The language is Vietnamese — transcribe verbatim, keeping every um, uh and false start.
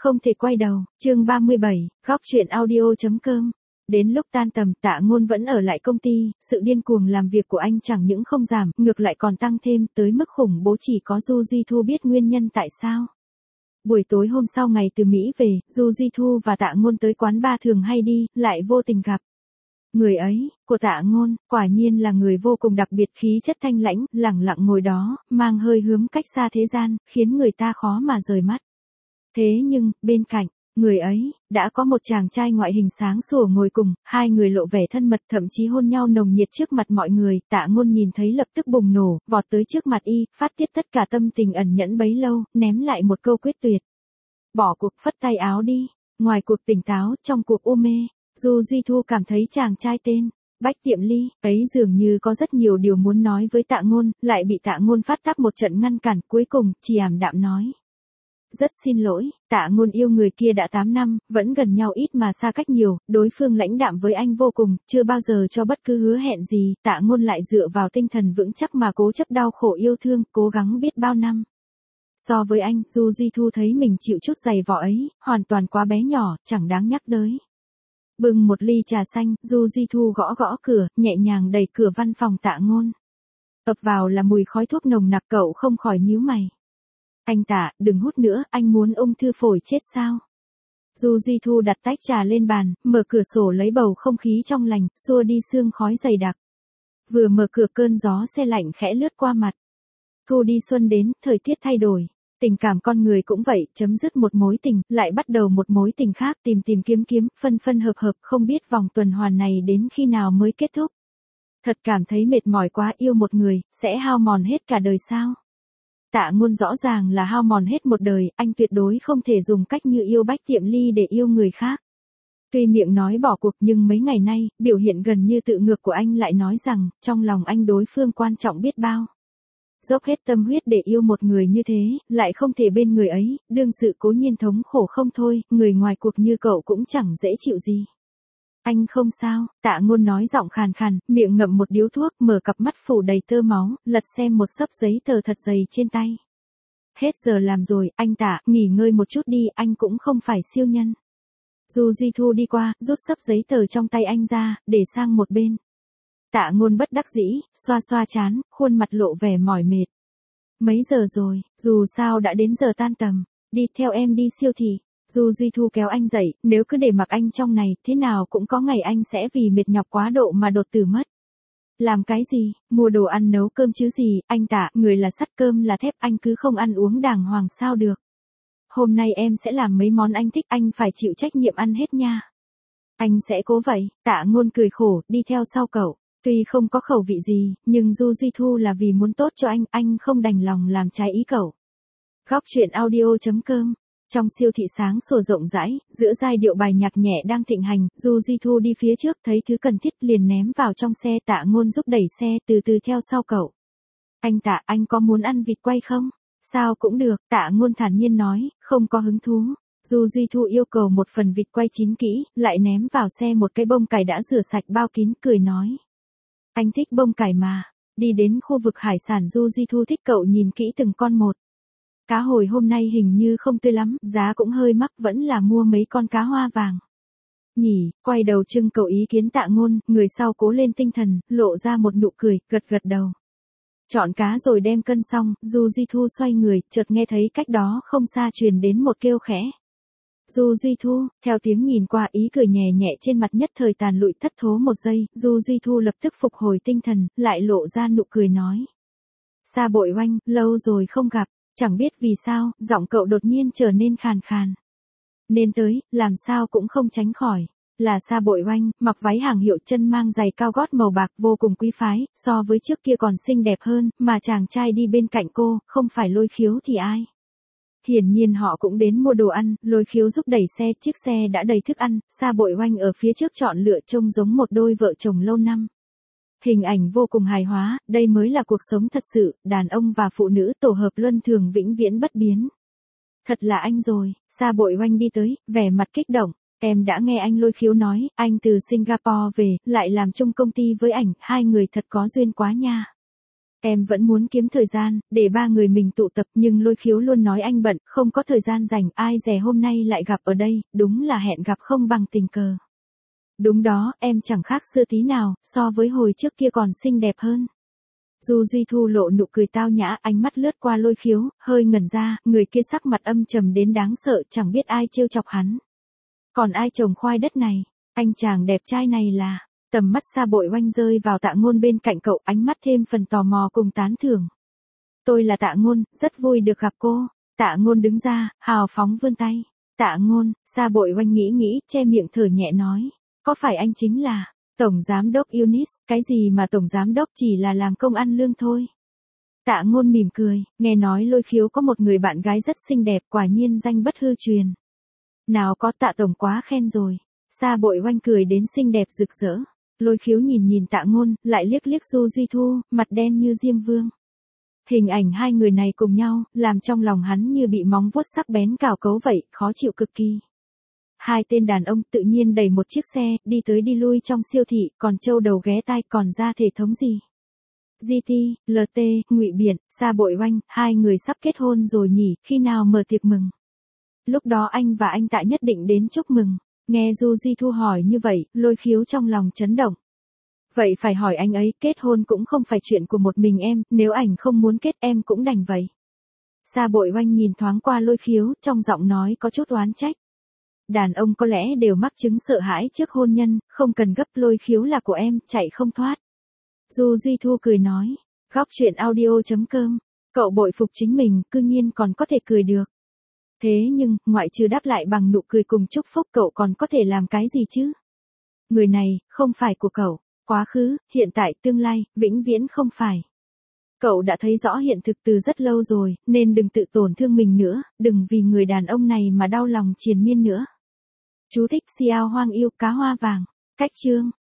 Không thể quay đầu, chương ba mươi bảy, góc chuyện audio.com. Đến lúc tan tầm, Tạ Ngôn vẫn ở lại công ty, sự điên cuồng làm việc của anh chẳng những không giảm, ngược lại còn tăng thêm, tới mức khủng bố chỉ có Du Duy Thu biết nguyên nhân tại sao. Buổi tối hôm sau ngày từ Mỹ về, Du Duy Thu và Tạ Ngôn tới quán bar thường hay đi, lại vô tình gặp. Người ấy, của Tạ Ngôn, quả nhiên là người vô cùng đặc biệt, khí chất thanh lãnh, lẳng lặng ngồi đó, mang hơi hướng cách xa thế gian, khiến người ta khó mà rời mắt. Thế nhưng, bên cạnh, người ấy, đã có một chàng trai ngoại hình sáng sủa ngồi cùng, hai người lộ vẻ thân mật thậm chí hôn nhau nồng nhiệt trước mặt mọi người, Tạ Ngôn nhìn thấy lập tức bùng nổ, vọt tới trước mặt y, phát tiết tất cả tâm tình ẩn nhẫn bấy lâu, ném lại một câu quyết tuyệt. Bỏ cuộc, phất tay áo đi, ngoài cuộc tỉnh táo, trong cuộc u mê, Du Duy Thu cảm thấy chàng trai tên Bách Tiệm Ly ấy dường như có rất nhiều điều muốn nói với Tạ Ngôn, lại bị Tạ Ngôn phát tác một trận ngăn cản, cuối cùng, chỉ ảm đạm nói. Rất xin lỗi, Tạ Ngôn yêu người kia đã tám năm, vẫn gần nhau ít mà xa cách nhiều, đối phương lãnh đạm với anh vô cùng, chưa bao giờ cho bất cứ hứa hẹn gì, Tạ Ngôn lại dựa vào tinh thần vững chắc mà cố chấp đau khổ yêu thương, cố gắng biết bao năm. So với anh, Du Duy Thu thấy mình chịu chút giày vò ấy, hoàn toàn quá bé nhỏ, chẳng đáng nhắc tới. Bưng một ly trà xanh, Du Duy Thu gõ gõ cửa, nhẹ nhàng đẩy cửa văn phòng Tạ Ngôn. Ập vào là mùi khói thuốc nồng nặc, cậu không khỏi nhíu mày. Anh Tạ, đừng hút nữa, anh muốn ung thư phổi chết sao? Du Duy Thu đặt tách trà lên bàn, mở cửa sổ lấy bầu không khí trong lành, xua đi sương khói dày đặc. Vừa mở cửa cơn gió se lạnh khẽ lướt qua mặt. Thu đi xuân đến, thời tiết thay đổi. Tình cảm con người cũng vậy, chấm dứt một mối tình, lại bắt đầu một mối tình khác, tìm tìm kiếm kiếm, phân phân hợp hợp, không biết vòng tuần hoàn này đến khi nào mới kết thúc. Thật cảm thấy mệt mỏi quá, yêu một người, sẽ hao mòn hết cả đời sao? Tạ Ngôn rõ ràng là hao mòn hết một đời, anh tuyệt đối không thể dùng cách như yêu Bách Tiệm Ly để yêu người khác. Tuy miệng nói bỏ cuộc nhưng mấy ngày nay, biểu hiện gần như tự ngược của anh lại nói rằng, trong lòng anh đối phương quan trọng biết bao. Dốc hết tâm huyết để yêu một người như thế, lại không thể bên người ấy, đương sự cố nhiên thống khổ không thôi, người ngoài cuộc như cậu cũng chẳng dễ chịu gì. Anh không sao, Tạ Ngôn nói giọng khàn khàn, miệng ngậm một điếu thuốc, mở cặp mắt phủ đầy tơ máu, lật xem một xấp giấy tờ thật dày trên tay. Hết giờ làm rồi, anh Tạ, nghỉ ngơi một chút đi, anh cũng không phải siêu nhân. Du Duy Thu đi qua, rút xấp giấy tờ trong tay anh ra, để sang một bên. Tạ Ngôn bất đắc dĩ, xoa xoa trán, khuôn mặt lộ vẻ mỏi mệt. Mấy giờ rồi, dù sao đã đến giờ tan tầm, đi theo em đi siêu thị. Du Duy Thu kéo anh dậy, nếu cứ để mặc anh trong này, thế nào cũng có ngày anh sẽ vì mệt nhọc quá độ mà đột tử mất. Làm cái gì, mua đồ ăn nấu cơm chứ gì, anh Tạ, người là sắt cơm là thép, anh cứ không ăn uống đàng hoàng sao được. Hôm nay em sẽ làm mấy món anh thích, anh phải chịu trách nhiệm ăn hết nha. Anh sẽ cố vậy, Tạ Ngôn cười khổ, đi theo sau cậu. Tuy không có khẩu vị gì, nhưng Du Duy Thu là vì muốn tốt cho anh, anh không đành lòng làm trái ý cậu. Góc chuyện audio.com. Trong siêu thị sáng sủa rộng rãi, giữa giai điệu bài nhạc nhẹ đang thịnh hành, Du Duy Thu đi phía trước thấy thứ cần thiết liền ném vào trong xe, Tạ Ngôn giúp đẩy xe từ từ theo sau cậu. Anh Tạ, anh có muốn ăn vịt quay không? Sao cũng được, Tạ Ngôn thản nhiên nói, không có hứng thú. Du Duy Thu yêu cầu một phần vịt quay chín kỹ, lại ném vào xe một cái bông cải đã rửa sạch bao kín, cười nói. Anh thích bông cải mà. Đi đến khu vực hải sản, Du Duy Thu thích cậu nhìn kỹ từng con một. Cá hồi hôm nay hình như không tươi lắm, giá cũng hơi mắc, vẫn là mua mấy con cá hoa vàng. Nhỉ, quay đầu trưng cầu ý kiến Tạ Ngôn, người sau cố lên tinh thần, lộ ra một nụ cười, gật gật đầu. Chọn cá rồi đem cân xong, Du Duy Thu xoay người, chợt nghe thấy cách đó không xa truyền đến một kêu khẽ. Du Duy Thu, theo tiếng nhìn qua, ý cười nhẹ nhẹ trên mặt nhất thời tàn lụi, thất thố một giây, Du Duy Thu lập tức phục hồi tinh thần, lại lộ ra nụ cười nói. Sa Bội Oanh, lâu rồi không gặp, chẳng biết vì sao, giọng cậu đột nhiên trở nên khàn khàn. Nên tới, làm sao cũng không tránh khỏi. Là Sa Bội Oanh, mặc váy hàng hiệu, chân mang giày cao gót màu bạc vô cùng quý phái, so với trước kia còn xinh đẹp hơn, mà chàng trai đi bên cạnh cô, không phải Lôi Khiếu thì ai. Hiển nhiên họ cũng đến mua đồ ăn, Lôi Khiếu giúp đẩy xe, chiếc xe đã đầy thức ăn, Sa Bội Oanh ở phía trước chọn lựa trông giống một đôi vợ chồng lâu năm. Hình ảnh vô cùng hài hòa, đây mới là cuộc sống thật sự, đàn ông và phụ nữ tổ hợp luân thường vĩnh viễn bất biến. Thật là anh rồi, Sa Bội Oanh đi tới, vẻ mặt kích động. Em đã nghe anh Lôi Khiếu nói, anh từ Singapore về, lại làm chung công ty với ảnh, hai người thật có duyên quá nha. Em vẫn muốn kiếm thời gian, để ba người mình tụ tập nhưng Lôi Khiếu luôn nói anh bận, không có thời gian dành, ai dè hôm nay lại gặp ở đây, đúng là hẹn gặp không bằng tình cờ. Đúng đó, em chẳng khác xưa tí nào, so với hồi trước kia còn xinh đẹp hơn. Du Duy Thu lộ nụ cười tao nhã, ánh mắt lướt qua Lôi Khiếu, hơi ngẩn ra, người kia sắc mặt âm trầm đến đáng sợ, chẳng biết ai trêu chọc hắn. Còn ai trồng khoai đất này, anh chàng đẹp trai này là... Tầm mắt Sa Bội Oanh rơi vào Tạ Ngôn bên cạnh cậu, ánh mắt thêm phần tò mò cùng tán thưởng. Tôi là Tạ Ngôn, rất vui được gặp cô. Tạ Ngôn đứng ra, hào phóng vươn tay. Tạ Ngôn, Sa Bội Oanh nghĩ nghĩ, che miệng thở nhẹ nói. Có phải anh chính là Tổng Giám đốc Eunice, cái gì mà Tổng Giám đốc chỉ là làm công ăn lương thôi. Tạ Ngôn mỉm cười, nghe nói Lôi Khiếu có một người bạn gái rất xinh đẹp, quả nhiên danh bất hư truyền. Nào có, Tạ Tổng quá khen rồi. Sa Bội Oanh cười đến xinh đẹp rực rỡ. Lôi Khiếu nhìn nhìn Tạ Ngôn, lại liếc liếc Du Duy Thu, mặt đen như diêm vương. Hình ảnh hai người này cùng nhau, làm trong lòng hắn như bị móng vuốt sắc bén cào cấu vậy, khó chịu cực kỳ. Hai tên đàn ông tự nhiên đẩy một chiếc xe, đi tới đi lui trong siêu thị, còn trâu đầu ghé tai, còn ra thể thống gì. giê tê, lờ tê, Ngụy Biện, Sa Bội Oanh, hai người sắp kết hôn rồi nhỉ, khi nào mở tiệc mừng. Lúc đó anh và anh Tạ nhất định đến chúc mừng. Nghe Du Duy Thu hỏi như vậy, Lôi Khiếu trong lòng chấn động. Vậy phải hỏi anh ấy, kết hôn cũng không phải chuyện của một mình em, nếu ảnh không muốn kết em cũng đành vậy. Sa Bội Oanh nhìn thoáng qua Lôi Khiếu, trong giọng nói có chút oán trách. Đàn ông có lẽ đều mắc chứng sợ hãi trước hôn nhân, không cần gấp, Lôi Khiếu là của em, chạy không thoát. Du Duy Thu cười nói, góc chuyện audio chấm com, cậu bội phục chính mình, cư nhiên còn có thể cười được. Thế nhưng, ngoại trừ đáp lại bằng nụ cười cùng chúc phúc, cậu còn có thể làm cái gì chứ? Người này, không phải của cậu, quá khứ, hiện tại, tương lai, vĩnh viễn không phải. Cậu đã thấy rõ hiện thực từ rất lâu rồi, nên đừng tự tổn thương mình nữa, đừng vì người đàn ông này mà đau lòng triền miên nữa. Chú thích Xiao Hoang yêu cá hoa vàng. Cách chương